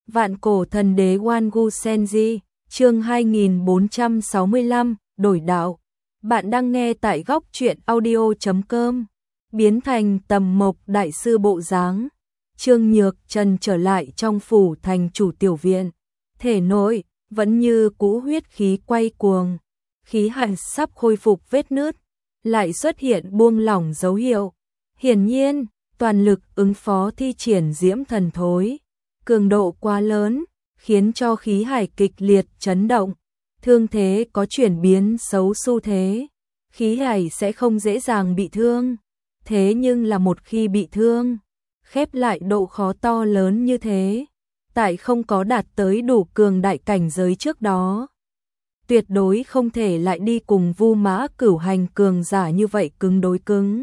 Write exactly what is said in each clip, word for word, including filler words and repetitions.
Vạn cổ thần đế Wangu Senji, chương hai nghìn bốn trăm sáu mươi lăm, đổi đạo. Bạn đang nghe tại góc truyện audio chấm com. Biến thành tầm mộc đại sư bộ dáng. Trương Nhược Trần trở lại trong phủ thành chủ tiểu viện. Thể nội vẫn như cũ huyết khí quay cuồng. Khí hải sắp khôi phục vết nứt, lại xuất hiện buông lỏng dấu hiệu. Hiển nhiên, toàn lực ứng phó thi triển diễm thần thối. Cường độ quá lớn, khiến cho khí hải kịch liệt chấn động. Thương thế có chuyển biến xấu xu thế. Khí hải sẽ không dễ dàng bị thương. Thế nhưng là một khi bị thương, khép lại độ khó to lớn như thế. Tại không có đạt tới đủ cường đại cảnh giới trước đó. Tuyệt đối không thể lại đi cùng Vu Mã Cửu hành cường giả như vậy cứng đối cứng.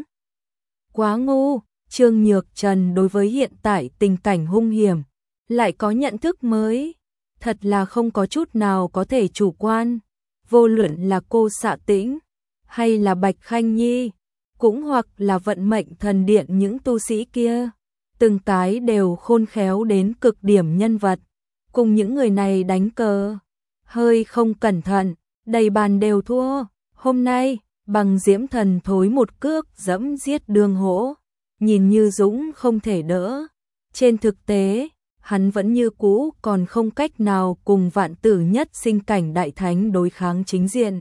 Quá ngu, Trương Nhược Trần đối với hiện tại tình cảnh hung hiểm, lại có nhận thức mới. Thật là không có chút nào có thể chủ quan. Vô luận là cô Xạ Tĩnh, hay là Bạch Khanh Nhi, cũng hoặc là vận mệnh thần điện những tu sĩ kia. Từng cái đều khôn khéo đến cực điểm nhân vật. Cùng những người này đánh cờ, hơi không cẩn thận, đầy bàn đều thua. Hôm nay, bằng diễm thần thối một cước dẫm giết Đường Hỗ, nhìn như dũng không thể đỡ. Trên thực tế, hắn vẫn như cũ còn không cách nào cùng vạn tử nhất sinh cảnh đại thánh đối kháng chính diện.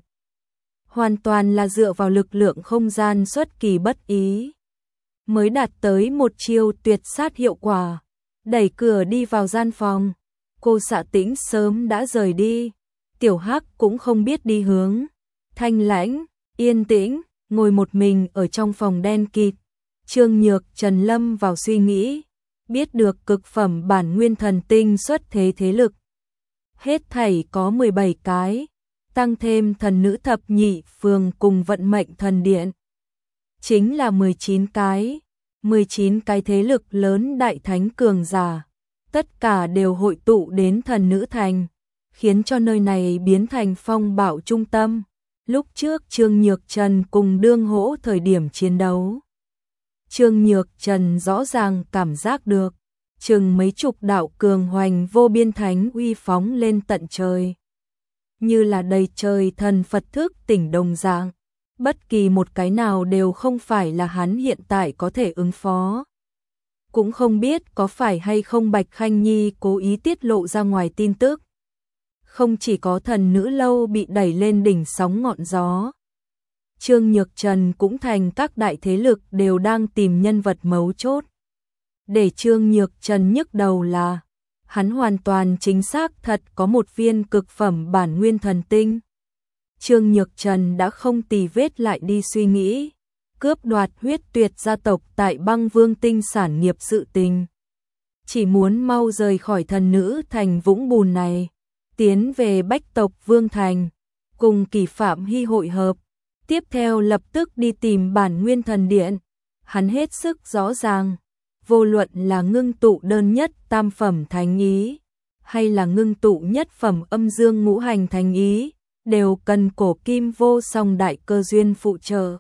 Hoàn toàn là dựa vào lực lượng không gian xuất kỳ bất ý, mới đạt tới một chiêu tuyệt sát hiệu quả. Đẩy cửa đi vào gian phòng, cô Xạ Tĩnh sớm đã rời đi. Tiểu Hắc cũng không biết đi hướng. Thanh lãnh, yên tĩnh, ngồi một mình ở trong phòng đen kịt. Trương Nhược Trần lâm vào suy nghĩ, biết được cực phẩm bản nguyên thần tinh xuất thế thế lực. Hết thảy có mười bảy cái, tăng thêm thần nữ thập nhị phường cùng vận mệnh thần điện. Chính là mười chín cái, mười chín cái thế lực lớn đại thánh cường giả. Tất cả đều hội tụ đến thần nữ thành, khiến cho nơi này biến thành phong bạo trung tâm. Lúc trước Trương Nhược Trần cùng Đường Hỗ thời điểm chiến đấu, Trương Nhược Trần rõ ràng cảm giác được, chừng mấy chục đạo cường hoành vô biên thánh uy phóng lên tận trời. Như là đầy trời thần Phật thức tỉnh đồng dạng, bất kỳ một cái nào đều không phải là hắn hiện tại có thể ứng phó. Cũng không biết có phải hay không Bạch Khanh Nhi cố ý tiết lộ ra ngoài tin tức. Không chỉ có thần nữ lâu bị đẩy lên đỉnh sóng ngọn gió, Trương Nhược Trần cũng thành các đại thế lực đều đang tìm nhân vật mấu chốt. Để Trương Nhược Trần nhức đầu là, hắn hoàn toàn chính xác thật có một viên cực phẩm bản nguyên thần tinh. Trương Nhược Trần đã không tì vết lại đi suy nghĩ, cướp đoạt huyết tuyệt gia tộc tại Băng Vương tinh sản nghiệp sự tình. Chỉ muốn mau rời khỏi thần nữ thành vũng bùn này, tiến về Bách tộc Vương thành, cùng Kỳ Phạm Hy hội hợp. Tiếp theo lập tức đi tìm bản nguyên thần điện. Hắn hết sức rõ ràng, vô luận là ngưng tụ đơn nhất tam phẩm thánh ý, hay là ngưng tụ nhất phẩm âm dương ngũ hành thánh ý, đều cần cổ kim vô song đại cơ duyên phụ trợ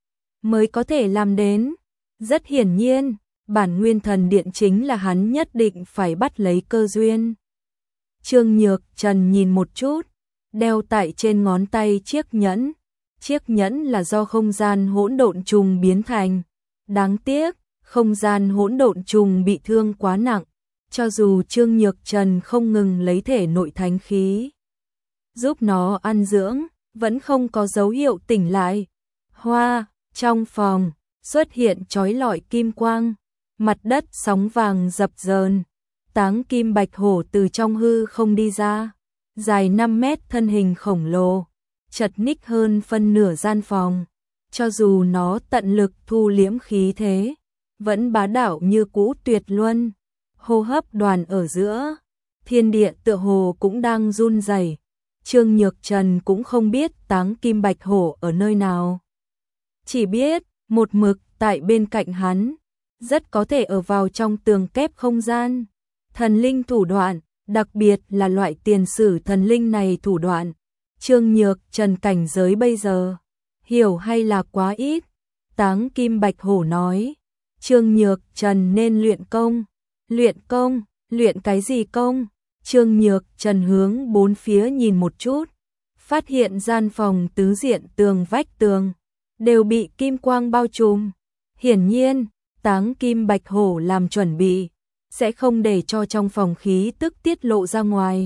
mới có thể làm đến. Rất hiển nhiên, bản nguyên thần điện chính là hắn nhất định phải bắt lấy cơ duyên. Trương Nhược Trần nhìn một chút, đeo tại trên ngón tay chiếc nhẫn. Chiếc nhẫn là do không gian hỗn độn trùng biến thành. Đáng tiếc, không gian hỗn độn trùng bị thương quá nặng, cho dù Trương Nhược Trần không ngừng lấy thể nội thánh khí giúp nó ăn dưỡng, vẫn không có dấu hiệu tỉnh lại. Hoa, trong phòng, xuất hiện chói lọi kim quang, mặt đất sóng vàng dập dờn, Táng Kim Bạch Hổ từ trong hư không đi ra, dài năm mét thân hình khổng lồ, chật ních hơn phân nửa gian phòng. Cho dù nó tận lực thu liễm khí thế, vẫn bá đạo như cũ tuyệt luân. Hô hấp đoàn ở giữa, thiên địa tựa hồ cũng đang run rẩy. Trương Nhược Trần cũng không biết Táng Kim Bạch Hổ ở nơi nào, chỉ biết một mực tại bên cạnh hắn, rất có thể ở vào trong tường kép không gian. Thần linh thủ đoạn, đặc biệt là loại tiền sử thần linh này thủ đoạn, Trương Nhược Trần cảnh giới bây giờ, hiểu hay là quá ít. Táng Kim Bạch Hổ nói, Trương Nhược Trần nên luyện công. Luyện công Luyện cái gì công? Trương Nhược Trần hướng bốn phía nhìn một chút, phát hiện gian phòng tứ diện tường vách tường đều bị kim quang bao trùm. Hiển nhiên, Táng Kim Bạch Hổ làm chuẩn bị, sẽ không để cho trong phòng khí tức tiết lộ ra ngoài.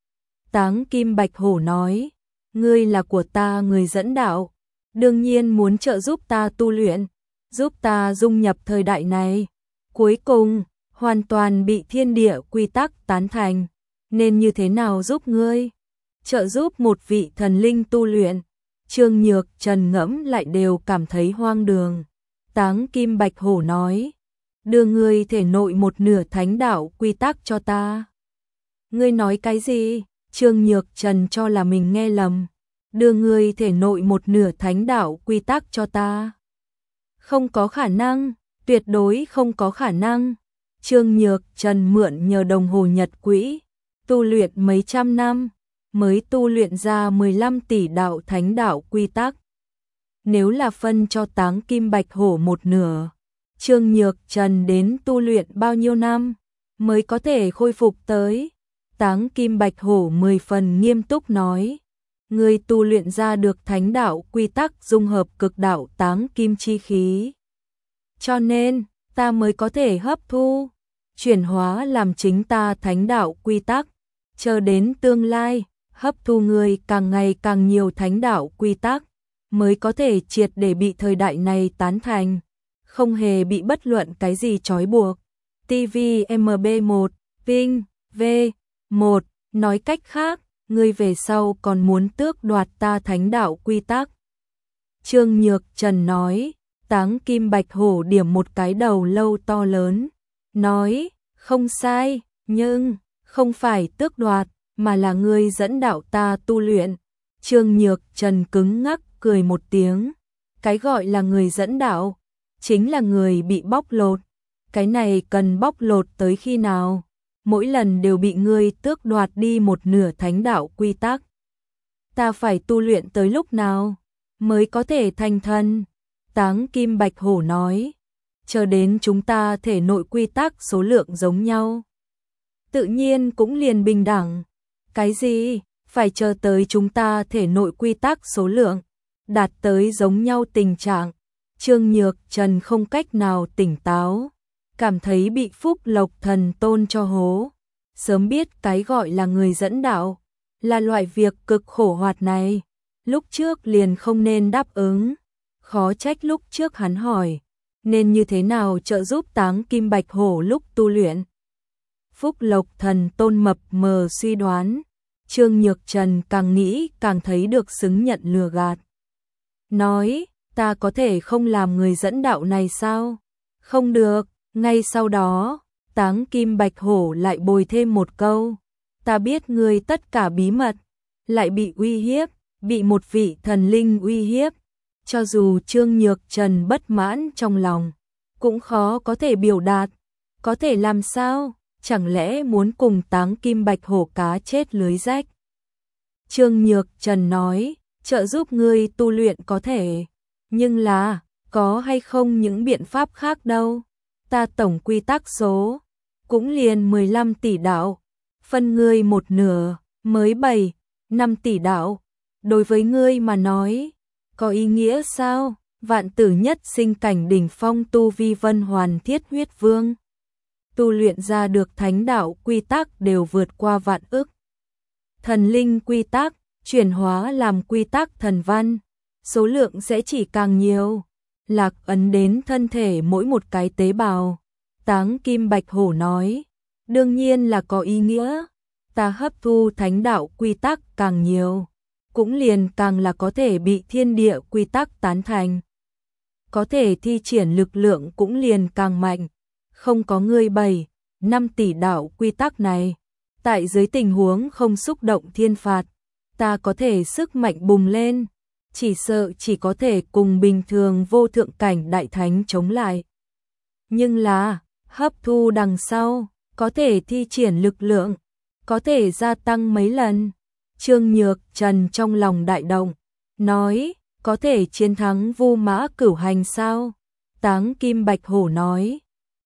Táng Kim Bạch Hổ nói, ngươi là của ta người dẫn đạo, đương nhiên muốn trợ giúp ta tu luyện, giúp ta dung nhập thời đại này. Cuối cùng, hoàn toàn bị thiên địa quy tắc tán thành, nên như thế nào giúp ngươi? Trợ giúp một vị thần linh tu luyện. Trương Nhược Trần ngẫm lại đều cảm thấy hoang đường. Táng Kim Bạch Hổ nói, đưa ngươi thể nội một nửa thánh đạo quy tắc cho ta. Ngươi nói cái gì? Trương Nhược Trần cho là mình nghe lầm. Đưa ngươi thể nội một nửa thánh đạo quy tắc cho ta. Không có khả năng, tuyệt đối không có khả năng. Trương Nhược Trần mượn nhờ đồng hồ nhật quỹ, tu luyện mấy trăm năm, mới tu luyện ra mười lăm tỷ đạo thánh đạo quy tắc. Nếu là phân cho Táng Kim Bạch Hổ một nửa, Trương Nhược Trần đến tu luyện bao nhiêu năm mới có thể khôi phục tới? Táng Kim Bạch Hổ mười phần nghiêm túc nói, ngươi tu luyện ra được thánh đạo quy tắc dung hợp cực đạo Táng Kim chi khí. Cho nên, ta mới có thể hấp thu, chuyển hóa làm chính ta thánh đạo quy tắc, chờ đến tương lai, hấp thu ngươi càng ngày càng nhiều thánh đạo quy tắc, mới có thể triệt để bị thời đại này tán thành, không hề bị bất luận cái gì trói buộc. tê vê em bê một, Vinh, V, một, nói cách khác, ngươi về sau còn muốn tước đoạt ta thánh đạo quy tắc. Trương Nhược Trần nói, Táng Kim Bạch Hổ điểm một cái đầu lâu to lớn, nói, không sai, nhưng, không phải tước đoạt, mà là ngươi dẫn đạo ta tu luyện. Trương Nhược Trần cứng ngắc cười một tiếng, cái gọi là người dẫn đạo, chính là người bị bóc lột. Cái này cần bóc lột tới khi nào? Mỗi lần đều bị ngươi tước đoạt đi một nửa thánh đạo quy tắc. Ta phải tu luyện tới lúc nào mới có thể thành thần? Táng Kim Bạch Hổ nói, chờ đến chúng ta thể nội quy tắc số lượng giống nhau, tự nhiên cũng liền bình đẳng. Cái gì? Phải chờ tới chúng ta thể nội quy tắc số lượng đạt tới giống nhau tình trạng. Trương Nhược Trần không cách nào tỉnh táo, cảm thấy bị Phúc Lộc Thần Tôn cho hố. Sớm biết cái gọi là người dẫn đạo là loại việc cực khổ hoạt này, lúc trước liền không nên đáp ứng. Khó trách lúc trước hắn hỏi, nên như thế nào trợ giúp Táng Kim Bạch Hổ lúc tu luyện. Phúc Lộc Thần Tôn mập mờ suy đoán, Trương Nhược Trần càng nghĩ càng thấy được xứng nhận lừa gạt. Nói, ta có thể không làm người dẫn đạo này sao? Không được. Ngay sau đó, Táng Kim Bạch Hổ lại bồi thêm một câu, ta biết ngươi tất cả bí mật, lại bị uy hiếp, bị một vị thần linh uy hiếp. Cho dù Trương Nhược Trần bất mãn trong lòng, cũng khó có thể biểu đạt. Có thể làm sao? Chẳng lẽ muốn cùng Táng Kim Bạch Hổ cá chết lưới rách? Trương Nhược Trần nói, trợ giúp ngươi tu luyện có thể, nhưng là, có hay không những biện pháp khác đâu. Ta tổng quy tắc số, cũng liền mười lăm tỷ đạo, phân ngươi một nửa, mới bảy, năm tỷ đạo. Đối với ngươi mà nói, có ý nghĩa sao? Vạn tử nhất sinh cảnh đỉnh phong tu vi Vân Hoàn Thiết Huyết Vương, tu luyện ra được thánh đạo quy tắc đều vượt qua vạn ức. Thần linh quy tắc, chuyển hóa làm quy tắc thần văn, số lượng sẽ chỉ càng nhiều. Lạc ấn đến thân thể mỗi một cái tế bào. Táng Kim Bạch Hổ nói, đương nhiên là có ý nghĩa. Ta hấp thu thánh đạo quy tắc càng nhiều, cũng liền càng là có thể bị thiên địa quy tắc tán thành. Có thể thi triển lực lượng cũng liền càng mạnh. Không có ngươi bảy, năm tỷ đạo quy tắc này, tại dưới tình huống không xúc động thiên phạt, ta có thể sức mạnh bùng lên, chỉ sợ chỉ có thể cùng bình thường vô thượng cảnh đại thánh chống lại. Nhưng là, hấp thu đằng sau, có thể thi triển lực lượng, có thể gia tăng mấy lần. Trương Nhược Trần trong lòng đại động, nói, có thể chiến thắng Vu Mã Cửu Hành sao? Táng Kim Bạch Hổ nói,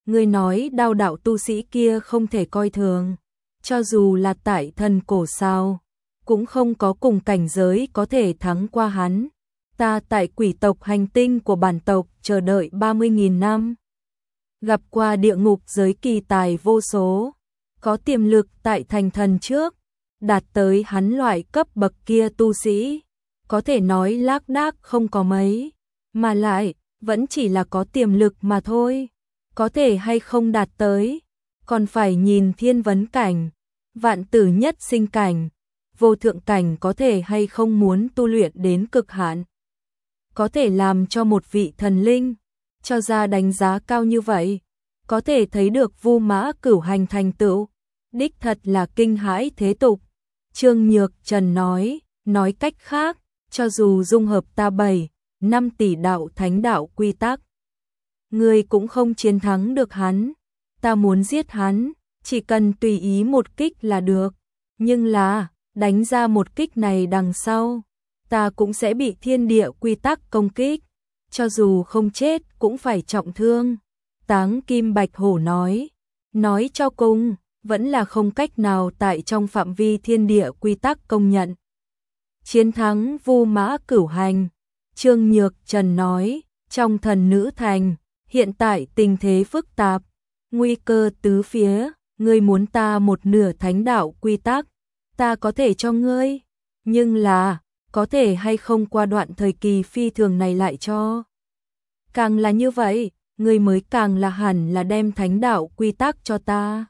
Ngươi nói đao đạo tu sĩ kia không thể coi thường, cho dù là tại thần cổ sao, cũng không có cùng cảnh giới có thể thắng qua hắn. Ta tại quỷ tộc hành tinh của bản tộc chờ đợi ba mươi nghìn năm. Gặp qua địa ngục giới kỳ tài vô số, có tiềm lực tại thành thần trước, đạt tới hắn loại cấp bậc kia tu sĩ, có thể nói lác đác không có mấy, mà lại vẫn chỉ là có tiềm lực mà thôi, có thể hay không đạt tới, còn phải nhìn thiên vấn cảnh, vạn tử nhất sinh cảnh, vô thượng cảnh có thể hay không muốn tu luyện đến cực hạn, có thể làm cho một vị thần linh cho ra đánh giá cao như vậy, có thể thấy được Vu Mã Cửu hành thành tựu, đích thật là kinh hãi thế tục. Trương Nhược Trần nói, nói cách khác, cho dù dung hợp ta bảy, năm tỷ đạo thánh đạo quy tắc, ngươi cũng không chiến thắng được hắn. Ta muốn giết hắn, chỉ cần tùy ý một kích là được, nhưng là đánh ra một kích này đằng sau, ta cũng sẽ bị thiên địa quy tắc công kích, cho dù không chết cũng phải trọng thương. Táng Kim Bạch Hổ nói, nói cho cùng, vẫn là không cách nào tại trong phạm vi thiên địa quy tắc công nhận. Chiến thắng Vu Mã Cửu hành, Trương Nhược Trần nói, trong thần nữ thành, hiện tại tình thế phức tạp, nguy cơ tứ phía, ngươi muốn ta một nửa thánh đạo quy tắc, ta có thể cho ngươi, nhưng là, có thể hay không qua đoạn thời kỳ phi thường này lại cho. Càng là như vậy, ngươi mới càng là hẳn là đem thánh đạo quy tắc cho ta.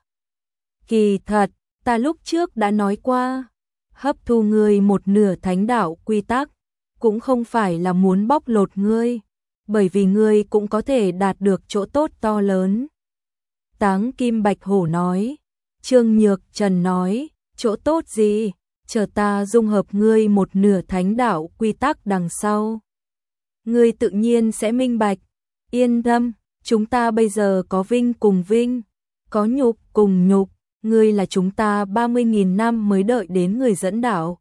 Kỳ thật, ta lúc trước đã nói qua, hấp thu ngươi một nửa thánh đạo quy tắc, cũng không phải là muốn bóc lột ngươi, bởi vì ngươi cũng có thể đạt được chỗ tốt to lớn. Táng Kim Bạch Hổ nói, Trương Nhược Trần nói, chỗ tốt gì, chờ ta dung hợp ngươi một nửa thánh đạo quy tắc đằng sau. Ngươi tự nhiên sẽ minh bạch, yên tâm, chúng ta bây giờ có vinh cùng vinh, có nhục cùng nhục, ngươi là chúng ta ba mươi nghìn năm mới đợi đến người dẫn đạo.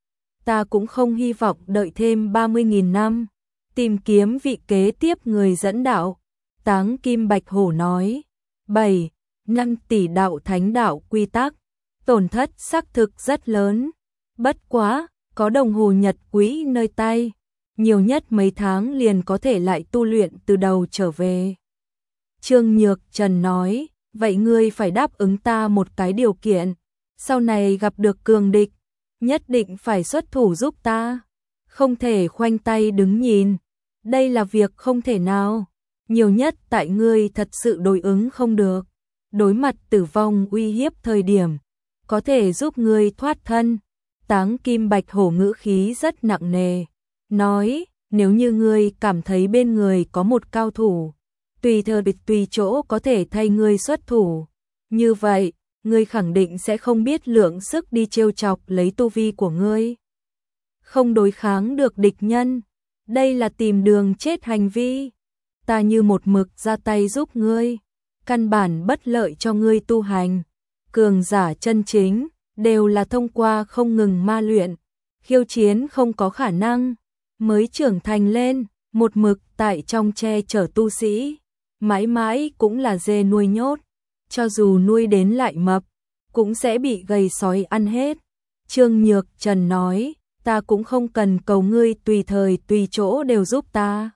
Ta cũng không hy vọng đợi thêm ba mươi nghìn năm, tìm kiếm vị kế tiếp người dẫn đạo. Táng Kim Bạch Hổ nói, bảy, năm tỷ đạo thánh đạo quy tắc, tổn thất xác thực rất lớn, bất quá, có đồng hồ nhật quỹ nơi tay, nhiều nhất mấy tháng liền có thể lại tu luyện từ đầu trở về. Trương Nhược Trần nói, vậy ngươi phải đáp ứng ta một cái điều kiện, sau này gặp được cường địch, nhất định phải xuất thủ giúp ta, không thể khoanh tay đứng nhìn, đây là việc không thể nào, nhiều nhất tại ngươi thật sự đối ứng không được, đối mặt tử vong uy hiếp thời điểm, có thể giúp ngươi thoát thân. Táng Kim Bạch Hổ ngữ khí rất nặng nề, nói, nếu như ngươi cảm thấy bên người có một cao thủ, tùy thời tùy chỗ có thể thay ngươi xuất thủ, như vậy, ngươi khẳng định sẽ không biết lượng sức đi trêu chọc lấy tu vi của ngươi. Không đối kháng được địch nhân, đây là tìm đường chết hành vi. Ta như một mực ra tay giúp ngươi, căn bản bất lợi cho ngươi tu hành. Cường giả chân chính đều là thông qua không ngừng ma luyện, khiêu chiến không có khả năng, mới trưởng thành lên, một mực tại trong che chở tu sĩ, mãi mãi cũng là dê nuôi nhốt, cho dù nuôi đến lại mập, cũng sẽ bị gầy sói ăn hết. Trương Nhược Trần nói, ta cũng không cần cầu ngươi tùy thời tùy chỗ đều giúp ta.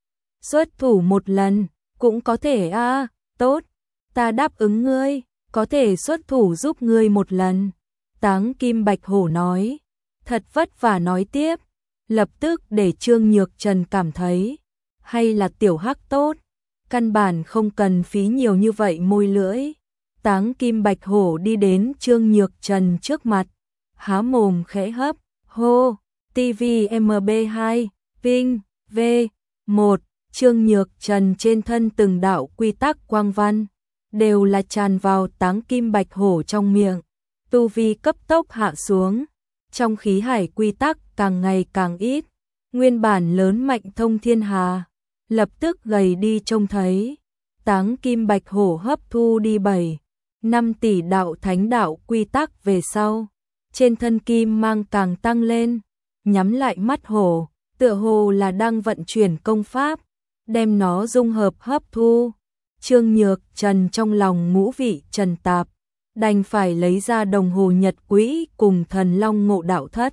Xuất thủ một lần, cũng có thể a, à, tốt, ta đáp ứng ngươi, có thể xuất thủ giúp ngươi một lần. Táng Kim Bạch Hổ nói, thật vất vả nói tiếp, lập tức để Trương Nhược Trần cảm thấy, hay là tiểu hắc tốt, căn bản không cần phí nhiều như vậy môi lưỡi. Táng Kim Bạch Hổ đi đến Trương Nhược Trần trước mặt, há mồm khẽ hấp, hô, tê vê em bê hai, Vinh, V, một, Trương Nhược Trần trên thân từng đạo quy tắc quang văn, đều là tràn vào Táng Kim Bạch Hổ trong miệng, tu vi cấp tốc hạ xuống, trong khí hải quy tắc càng ngày càng ít, nguyên bản lớn mạnh thông thiên hà, lập tức gầy đi trông thấy. Táng Kim Bạch Hổ hấp thu đi bảy, năm tỷ đạo thánh đạo quy tắc về sau, trên thân kim mang càng tăng lên, nhắm lại mắt hổ, tựa hồ là đang vận chuyển công pháp, đem nó dung hợp hấp thu. Trương Nhược Trần trong lòng ngũ vị trần tạp, đành phải lấy ra đồng hồ nhật quỹ cùng thần long ngộ đạo thất.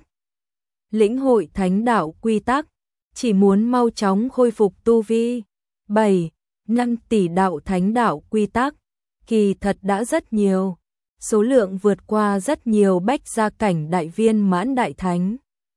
Lĩnh hội thánh đạo quy tắc, chỉ muốn mau chóng khôi phục tu vi. bảy, năm tỷ đạo thánh đạo quy tắc, kỳ thật đã rất nhiều, số lượng vượt qua rất nhiều bách gia cảnh đại viên mãn đại thánh.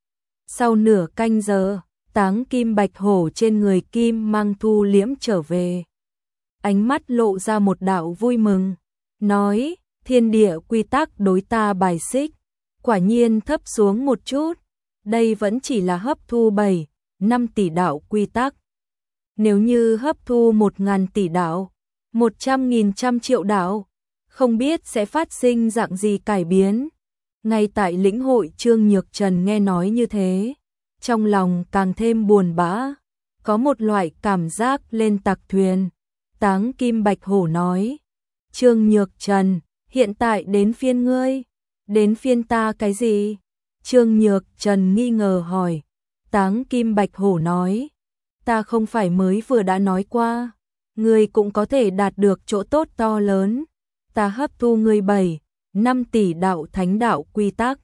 Sau nửa canh giờ, táng kim bạch hổ trên người Kim Mang thu liễm trở về. Ánh mắt lộ ra một đạo vui mừng, nói, thiên địa quy tắc đối ta bài xích, quả nhiên thấp xuống một chút, đây vẫn chỉ là hấp thu bảy, năm tỷ đạo quy tắc. Nếu như hấp thu một ngàn tỷ đạo, một trăm nghìn trăm triệu đạo, không biết sẽ phát sinh dạng gì cải biến. Ngay tại lĩnh hội Trương Nhược Trần nghe nói như thế, trong lòng càng thêm buồn bã, có một loại cảm giác lên tặc thuyền. Táng Kim Bạch Hổ nói, Trương Nhược Trần, hiện tại đến phiên ngươi, đến phiên ta cái gì? Trương Nhược Trần nghi ngờ hỏi. Táng Kim Bạch Hổ nói, ta không phải mới vừa đã nói qua, ngươi cũng có thể đạt được chỗ tốt to lớn, ta hấp thu ngươi bảy, năm tỷ đạo thánh đạo quy tắc.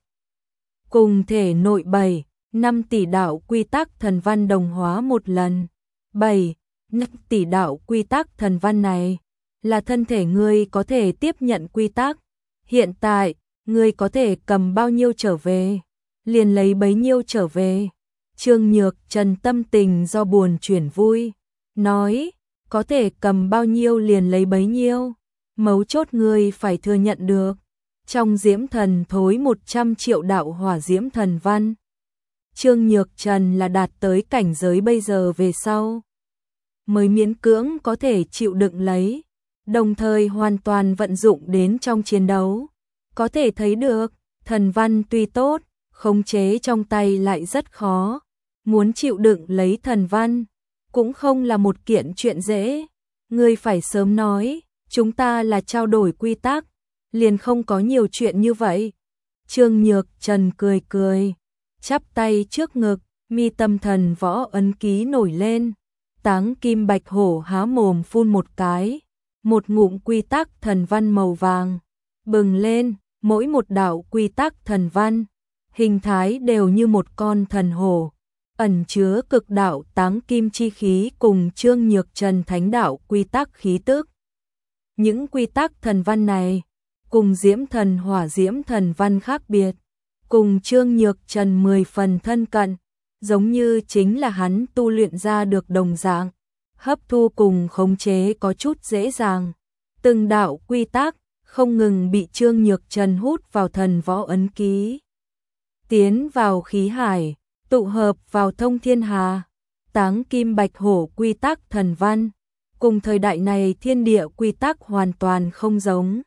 Cùng thể nội bảy, năm tỷ đạo quy tắc thần văn đồng hóa một lần. bảy, năm tỷ đạo quy tắc thần văn này là thân thể ngươi có thể tiếp nhận quy tắc. Hiện tại, ngươi có thể cầm bao nhiêu trở về, liền lấy bấy nhiêu trở về. Trương Nhược Trần tâm tình do buồn chuyển vui, nói, có thể cầm bao nhiêu liền lấy bấy nhiêu, mấu chốt ngươi phải thừa nhận được. Trong diễm thần thối một trăm triệu đạo hỏa diễm thần văn, Trương Nhược Trần là đạt tới cảnh giới bây giờ về sau, mới miễn cưỡng có thể chịu đựng lấy, đồng thời hoàn toàn vận dụng đến trong chiến đấu. Có thể thấy được, thần văn tuy tốt, khống chế trong tay lại rất khó. Muốn chịu đựng lấy thần văn, cũng không là một kiện chuyện dễ. Ngươi phải sớm nói, chúng ta là trao đổi quy tắc, liền không có nhiều chuyện như vậy. Trương Nhược Trần cười cười, chắp tay trước ngực, mi tâm thần võ ấn ký nổi lên. Táng Kim Bạch Hổ há mồm phun một cái, một ngụm quy tắc thần văn màu vàng bừng lên, mỗi một đạo quy tắc thần văn, hình thái đều như một con thần hổ, ẩn chứa cực đạo táng kim chi khí cùng Trương Nhược Trần thánh đạo quy tắc khí tức. Những quy tắc thần văn này, cùng diễm thần hỏa diễm thần văn khác biệt, cùng Trương Nhược Trần mười phần thân cận, giống như chính là hắn tu luyện ra được đồng dạng, hấp thu cùng khống chế có chút dễ dàng. Từng đạo quy tắc không ngừng bị Trương Nhược Trần hút vào thần võ ấn ký, tiến vào khí hải, tụ hợp vào thông thiên hà. Táng Kim Bạch Hổ quy tắc thần văn, cùng thời đại này thiên địa quy tắc hoàn toàn không giống.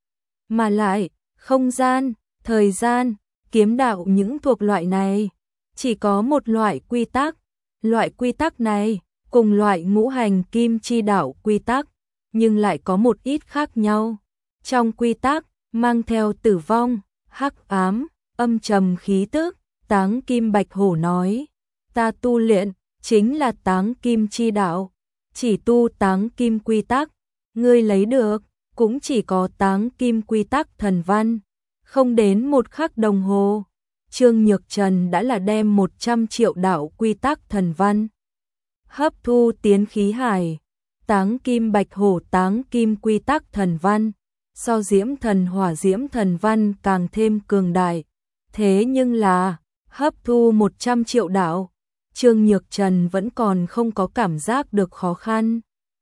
Mà lại, không gian, thời gian, kiếm đạo những thuộc loại này, chỉ có một loại quy tắc. Loại quy tắc này, cùng loại ngũ hành kim chi đạo quy tắc, nhưng lại có một ít khác nhau. Trong quy tắc, mang theo tử vong, hắc ám, âm trầm khí tức. Táng Kim Bạch Hổ nói, ta tu luyện, chính là táng kim chi đạo, chỉ tu táng kim quy tắc, ngươi lấy được, cũng chỉ có táng kim quy tắc thần văn, không đến một khắc đồng hồ. Trương Nhược Trần đã là đem một trăm triệu đạo quy tắc thần văn hấp thu tiến khí hải. Táng Kim Bạch Hổ táng kim quy tắc thần văn, so diễm thần hỏa diễm thần văn càng thêm cường đại. Thế nhưng là, hấp thu một trăm triệu đạo, Trương Nhược Trần vẫn còn không có cảm giác được khó khăn.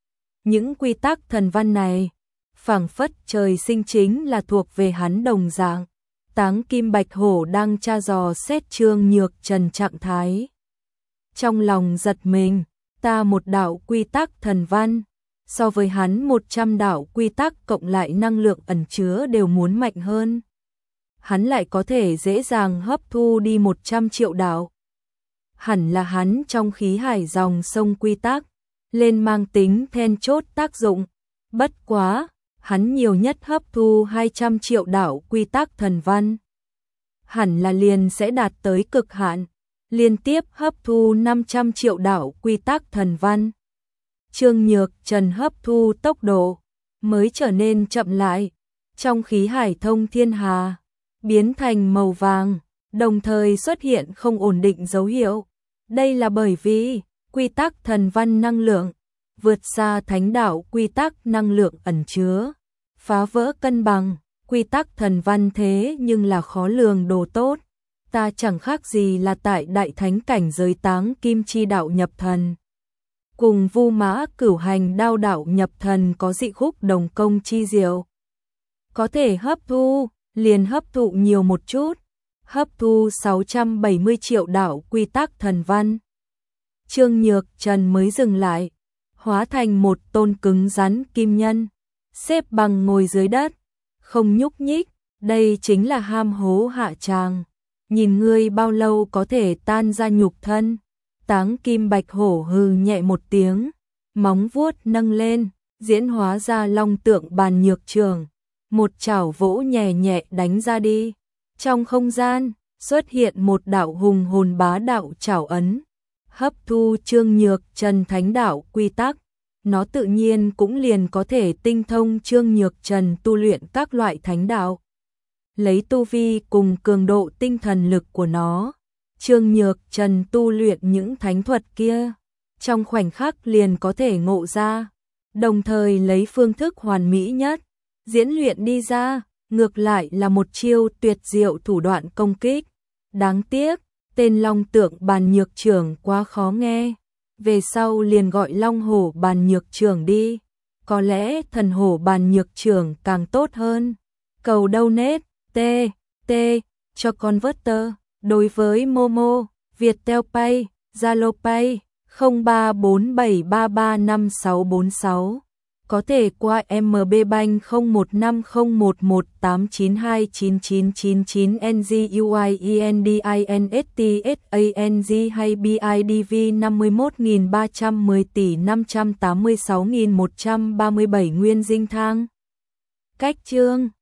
Những quy tắc thần văn này, phảng phất trời sinh chính là thuộc về hắn đồng dạng. Táng Kim Bạch Hổ đang tra dò xét Trương Nhược Trần trạng thái. Trong lòng giật mình, ta một đạo quy tắc thần văn, so với hắn một trăm đạo quy tắc cộng lại năng lượng ẩn chứa đều muốn mạnh hơn. Hắn lại có thể dễ dàng hấp thu đi một trăm triệu đạo. Hẳn là hắn trong khí hải dòng sông quy tắc, lên mang tính then chốt tác dụng. Bất quá, hắn nhiều nhất hấp thu hai trăm triệu đạo quy tắc thần văn. Hẳn là liền sẽ đạt tới cực hạn, liên tiếp hấp thu năm trăm triệu đạo quy tắc thần văn. Trương Nhược Trần hấp thu tốc độ mới trở nên chậm lại, trong khí hải thông thiên hà biến thành màu vàng, đồng thời xuất hiện không ổn định dấu hiệu. Đây là bởi vì quy tắc thần văn năng lượng vượt xa thánh đạo quy tắc năng lượng ẩn chứa, phá vỡ cân bằng. Quy tắc thần văn thế nhưng là khó lường đồ tốt, ta chẳng khác gì là tại đại thánh cảnh giới táng kim chi đạo nhập thần. Cùng Vu Mã Cửu Hành đao đạo nhập thần có dị khúc đồng công chi diệu. Có thể hấp thu, liền hấp thụ nhiều một chút, hấp thu sáu trăm bảy mươi triệu đạo quy tắc thần văn. Trương Nhược Trần mới dừng lại, hóa thành một tôn cứng rắn kim nhân, xếp bằng ngồi dưới đất, không nhúc nhích, đây chính là ham hố hạ tràng. Nhìn ngươi bao lâu có thể tan ra nhục thân. Táng kim bạch hổ hừ nhẹ một tiếng, móng vuốt nâng lên, diễn hóa ra long tượng bàn nhược trường, một chảo vỗ nhẹ nhẹ đánh ra đi. Trong không gian xuất hiện một đạo hùng hồn bá đạo chảo ấn, hấp thu Trương Nhược Trần thánh đạo quy tắc, nó tự nhiên cũng liền có thể tinh thông Trương Nhược Trần tu luyện các loại thánh đạo. Lấy tu vi cùng cường độ tinh thần lực của nó, Trương Nhược Trần tu luyện những thánh thuật kia, trong khoảnh khắc liền có thể ngộ ra, đồng thời lấy phương thức hoàn mỹ nhất, diễn luyện đi ra, ngược lại là một chiêu tuyệt diệu thủ đoạn công kích. Đáng tiếc, tên Long Tượng Bàn Nhược Trưởng quá khó nghe, về sau liền gọi Long Hổ Bàn Nhược Trưởng đi, có lẽ Thần Hổ Bàn Nhược Trưởng càng tốt hơn. Cầu donate, T, T, cho Converter. Đối với Momo, Viettel Pay, Zalo Pay không ba bốn bảy ba ba năm sáu bốn sáu, có thể qua em bê Bank không một năm không một một tám chín hai chín chín chín chín N G U I E N D I N S T S A N G hay B I D V năm mươi mốt nghìn ba trăm mười tỷ năm trăm tám mươi sáu nghìn một trăm ba mươi bảy Nguyên Dinh Thang. Cách chương